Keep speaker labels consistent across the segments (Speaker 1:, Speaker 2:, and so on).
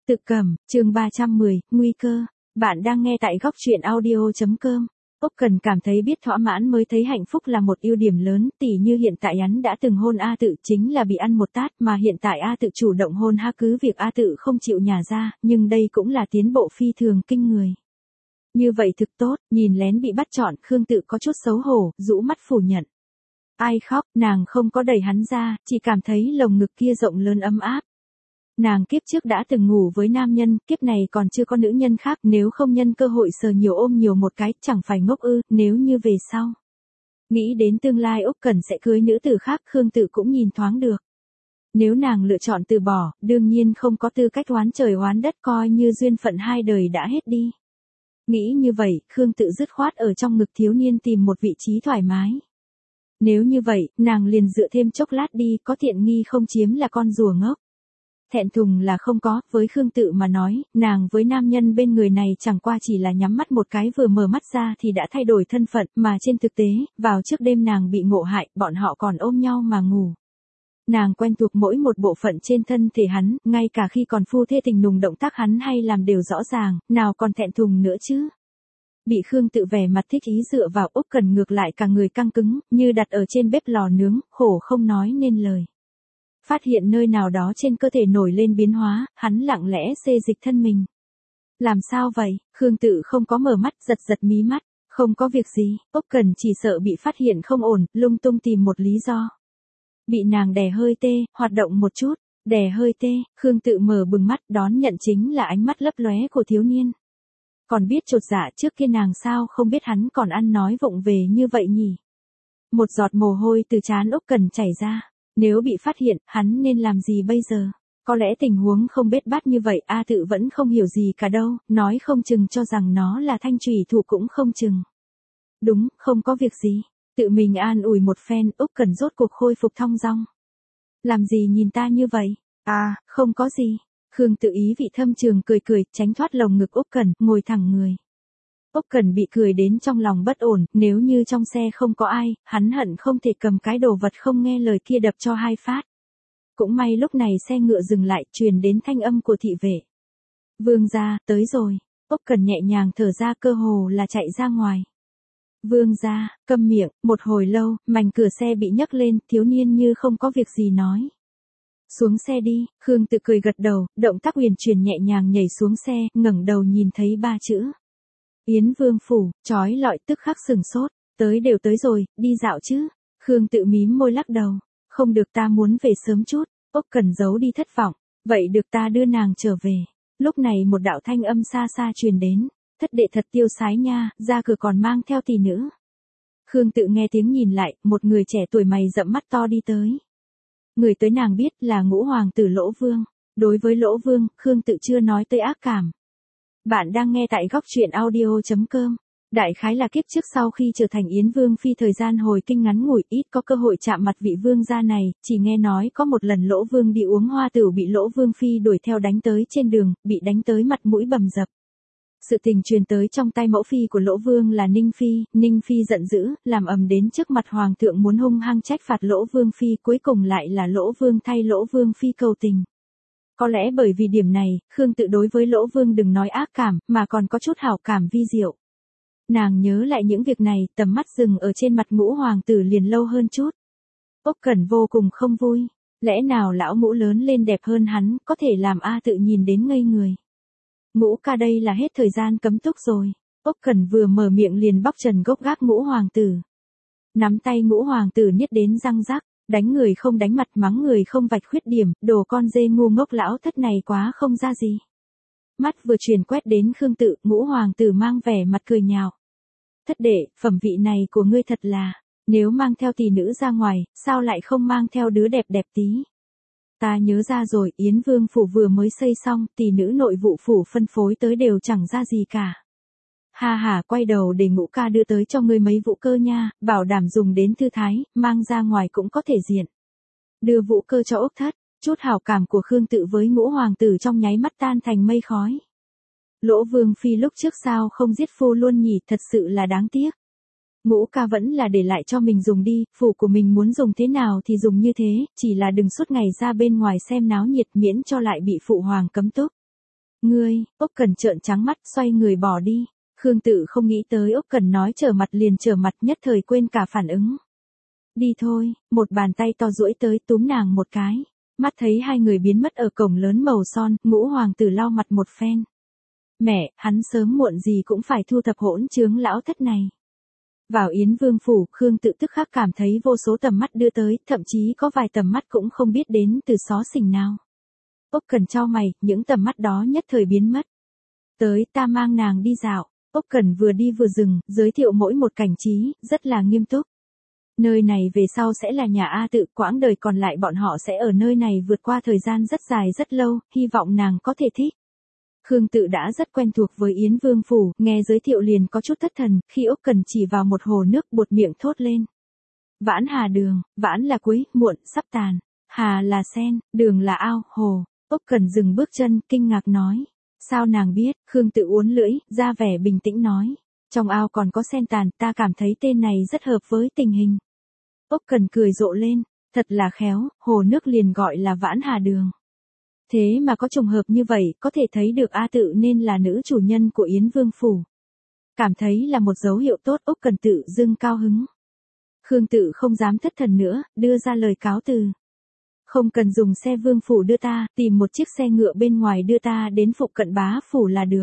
Speaker 1: Tự Cầm, chương 310, nguy cơ. Bạn đang nghe tại góc truyện audio.com. Úc Cần cảm thấy biết thỏa mãn mới thấy hạnh phúc là một ưu điểm lớn, tỉ như hiện tại hắn đã từng hôn A Tự chính là bị ăn một tát, mà hiện tại A Tự chủ động hôn ha, cứ việc A Tự không chịu nhả ra, nhưng đây cũng là tiến bộ phi thường kinh người. Như vậy thực tốt, nhìn lén bị bắt chọn, Khương Tự có chút xấu hổ, rũ mắt phủ nhận. Ai khóc, nàng không có đẩy hắn ra, chỉ cảm thấy lồng ngực kia rộng lớn ấm áp. Nàng kiếp trước đã từng ngủ với nam nhân, kiếp này còn chưa có nữ nhân khác, nếu không nhân cơ hội sờ nhiều ôm nhiều một cái, chẳng phải ngốc ư, nếu như về sau. Nghĩ đến tương lai Úc Cần sẽ cưới nữ tử khác, Khương Tự cũng nhìn thoáng được. Nếu nàng lựa chọn từ bỏ, đương nhiên không có tư cách oán trời oán đất, coi như duyên phận hai đời đã hết đi. Nghĩ như vậy, Khương Tự dứt khoát ở trong ngực thiếu niên tìm một vị trí thoải mái. Nếu như vậy, nàng liền dựa thêm chốc lát đi, có tiện nghi không chiếm là con rùa ngốc. Thẹn thùng là không có, với Khương Tự mà nói, nàng với nam nhân bên người này chẳng qua chỉ là nhắm mắt một cái, vừa mở mắt ra thì đã thay đổi thân phận, mà trên thực tế, vào trước đêm nàng bị ngộ hại, bọn họ còn ôm nhau mà ngủ. Nàng quen thuộc mỗi một bộ phận trên thân thể hắn, ngay cả khi còn phu thê tình nùng động tác hắn hay làm đều rõ ràng, nào còn thẹn thùng nữa chứ. Bị Khương Tự vẻ mặt thích ý dựa vào, Úc Cần ngược lại cả người căng cứng, như đặt ở trên bếp lò nướng, khổ không nói nên lời. Phát hiện nơi nào đó trên cơ thể nổi lên biến hóa, hắn lặng lẽ xê dịch thân mình. Làm sao vậy? Khương Tự không có mở mắt, giật giật mí mắt. Không có việc gì, Úc Cần chỉ sợ bị phát hiện không ổn, lung tung tìm một lý do. Bị nàng đè hơi tê, hoạt động một chút, đè hơi tê, Khương Tự mở bừng mắt, đón nhận chính là ánh mắt lấp lóe của thiếu niên. Còn biết chột dạ, trước kia nàng sao không biết hắn còn ăn nói vụng về như vậy nhỉ? Một giọt mồ hôi từ trán Úc Cần chảy ra. Nếu bị phát hiện, hắn nên làm gì bây giờ? Có lẽ tình huống không bết bát như vậy, A Tự vẫn không hiểu gì cả đâu, nói không chừng cho rằng nó là thanh trùy thủ cũng không chừng. Đúng, không có việc gì. Tự mình an ủi một phen, Úc Cần rốt cuộc khôi phục thong dong. Làm gì nhìn ta như vậy? À, không có gì. Khương Tự ý vị thâm trường cười cười, tránh thoát lồng ngực Úc Cần, ngồi thẳng người. Úc Cần bị cười đến trong lòng bất ổn, nếu như trong xe không có ai, hắn hận không thể cầm cái đồ vật không nghe lời kia đập cho hai phát. Cũng may lúc này xe ngựa dừng lại, truyền đến thanh âm của thị vệ. Vương gia, tới rồi. Úc Cần nhẹ nhàng thở ra, cơ hồ là chạy ra ngoài. Vương gia, câm miệng, một hồi lâu, mảnh cửa xe bị nhấc lên, thiếu niên như không có việc gì nói. Xuống xe đi, Khương Tự cười gật đầu, động tác uyển chuyển nhẹ nhàng nhảy xuống xe, ngẩng đầu nhìn thấy ba chữ. Yến Vương phủ, chói lọi tức khắc sừng sốt, tới đều tới rồi, đi dạo chứ. Khương Tự mím môi lắc đầu, không được, ta muốn về sớm chút. Úc Cần giấu đi thất vọng, vậy được, ta đưa nàng trở về. Lúc này một đạo thanh âm xa xa truyền đến, thất đệ thật tiêu sái nha, ra cửa còn mang theo tỷ nữ. Khương Tự nghe tiếng nhìn lại, một người trẻ tuổi mày rậm mắt to đi tới. Người tới nàng biết là Ngũ Hoàng tử Lỗ Vương, đối với Lỗ Vương, Khương Tự chưa nói tới ác cảm. Bạn đang nghe tại góc truyện audio.com. Đại khái là kiếp trước sau khi trở thành Yến Vương phi thời gian hồi kinh ngắn ngủi, ít có cơ hội chạm mặt vị vương gia này, chỉ nghe nói có một lần Lỗ Vương đi uống hoa tửu bị Lỗ Vương phi đuổi theo đánh tới trên đường, bị đánh tới mặt mũi bầm dập. Sự tình truyền tới trong tay mẫu phi của Lỗ Vương là Ninh Phi giận dữ, làm ầm đến trước mặt hoàng thượng muốn hung hăng trách phạt Lỗ Vương phi, cuối cùng lại là Lỗ Vương thay Lỗ Vương phi cầu tình. Có lẽ bởi vì điểm này, Khương Tự đối với Lỗ Vương đừng nói ác cảm, mà còn có chút hảo cảm vi diệu. Nàng nhớ lại những việc này, tầm mắt dừng ở trên mặt Ngũ Hoàng tử liền lâu hơn chút. Úc Cần vô cùng không vui. Lẽ nào lão Ngũ lớn lên đẹp hơn hắn, có thể làm A Tự nhìn đến ngây người. Ngũ ca, đây là hết thời gian cấm túc rồi. Úc Cần vừa mở miệng liền bóc trần gốc gác Ngũ Hoàng tử. Nắm tay Ngũ Hoàng tử niết đến răng rắc. Đánh người không đánh mặt, mắng người không vạch khuyết điểm, đồ con dê ngu ngốc, lão thất này quá không ra gì. Mắt vừa truyền quét đến Khương Tự, Ngũ Hoàng tử mang vẻ mặt cười nhạo. Thất đệ, phẩm vị này của ngươi thật là, nếu mang theo tỷ nữ ra ngoài, sao lại không mang theo đứa đẹp đẹp tí. Ta nhớ ra rồi, Yến Vương phủ vừa mới xây xong, tỷ nữ nội vụ phủ phân phối tới đều chẳng ra gì cả. Ha ha, quay đầu để Ngũ ca đưa tới cho ngươi mấy vũ cơ nha, bảo đảm dùng đến thư thái, mang ra ngoài cũng có thể diện. Đưa vũ cơ cho Úc thất, chút hảo cảm của Khương Tự với Ngũ Hoàng tử trong nháy mắt tan thành mây khói. Lỗ Vương phi lúc trước sao không giết phu luôn nhỉ, thật sự là đáng tiếc. Ngũ ca vẫn là để lại cho mình dùng đi, phủ của mình muốn dùng thế nào thì dùng như thế, chỉ là đừng suốt ngày ra bên ngoài xem náo nhiệt, miễn cho lại bị phụ hoàng cấm túc. Ngươi, Úc Cần trợn trắng mắt xoay người bỏ đi. Khương Tự không nghĩ tới Úc Cần nói trở mặt liền trở mặt, nhất thời quên cả phản ứng. Đi thôi, một bàn tay to duỗi tới túm nàng một cái. Mắt thấy hai người biến mất ở cổng lớn màu son, Ngũ hoàng tử lau mặt một phen. Mẹ, hắn sớm muộn gì cũng phải thu thập hỗn trướng lão thất này. Vào Yến Vương phủ, Khương Tự tức khắc cảm thấy vô số tầm mắt đưa tới, thậm chí có vài tầm mắt cũng không biết đến từ xó xỉnh nào. Úc Cần chau mày, những tầm mắt đó nhất thời biến mất. Tới, ta mang nàng đi dạo. Úc Cần vừa đi vừa dừng, giới thiệu mỗi một cảnh trí, rất là nghiêm túc. Nơi này về sau sẽ là nhà A Tự, quãng đời còn lại bọn họ sẽ ở nơi này vượt qua thời gian rất dài rất lâu, hy vọng nàng có thể thích. Khương Tự đã rất quen thuộc với Yến Vương phủ, nghe giới thiệu liền có chút thất thần, khi Úc Cần chỉ vào một hồ nước buột miệng thốt lên. Vãn Hà đường, vãn là cuối, muộn, sắp tàn. Hà là sen, đường là ao, hồ. Úc Cần dừng bước chân, kinh ngạc nói. Sao nàng biết? Khương Tự uốn lưỡi, ra vẻ bình tĩnh nói. Trong ao còn có sen tàn, ta cảm thấy tên này rất hợp với tình hình. Úc Cần cười rộ lên, thật là khéo, hồ nước liền gọi là Vãn Hà đường. Thế mà có trùng hợp như vậy, có thể thấy được A Tự nên là nữ chủ nhân của Yến Vương phủ. Cảm thấy là một dấu hiệu tốt, Úc Cần tự dưng cao hứng. Khương Tự không dám thất thần nữa, đưa ra lời cáo từ. Không cần dùng xe Vương phủ đưa ta, tìm một chiếc xe ngựa bên ngoài đưa ta đến phụ cận bá phủ là được.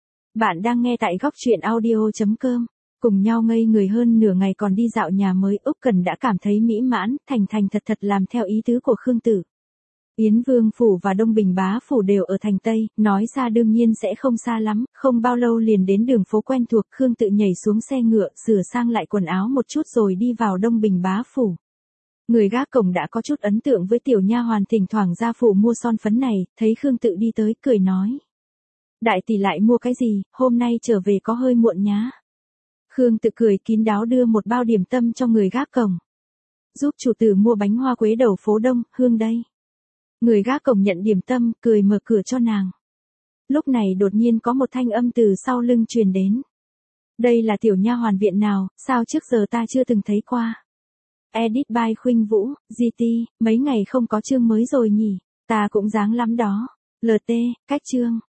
Speaker 1: Bạn đang nghe tại góc truyện audio.com. Cùng nhau ngây người hơn nửa ngày còn đi dạo nhà mới, Úc Cần đã cảm thấy mỹ mãn, thành thật thật làm theo ý tứ của Khương Tự. Yến Vương phủ và Đông Bình bá phủ đều ở thành Tây, nói xa đương nhiên sẽ không xa lắm, không bao lâu liền đến đường phố quen thuộc. Khương Tự nhảy xuống xe ngựa, sửa sang lại quần áo một chút rồi đi vào Đông Bình bá phủ. Người gác cổng đã có chút ấn tượng với tiểu nha hoàn thỉnh thoảng ra phủ mua son phấn này, thấy Khương Tự đi tới, cười nói. Đại tỷ lại mua cái gì, hôm nay trở về có hơi muộn nhá. Khương Tự cười kín đáo đưa một bao điểm tâm cho người gác cổng. Giúp chủ tử mua bánh hoa quế đầu phố Đông, Hương đây. Người gác cổng nhận điểm tâm, cười mở cửa cho nàng. Lúc này đột nhiên có một thanh âm từ sau lưng truyền đến. Đây là tiểu nha hoàn viện nào, sao trước giờ ta chưa từng thấy qua. Edit by Khuynh Vũ, GT, mấy ngày không có chương mới rồi nhỉ, ta cũng dáng lắm đó. LT, cách chương.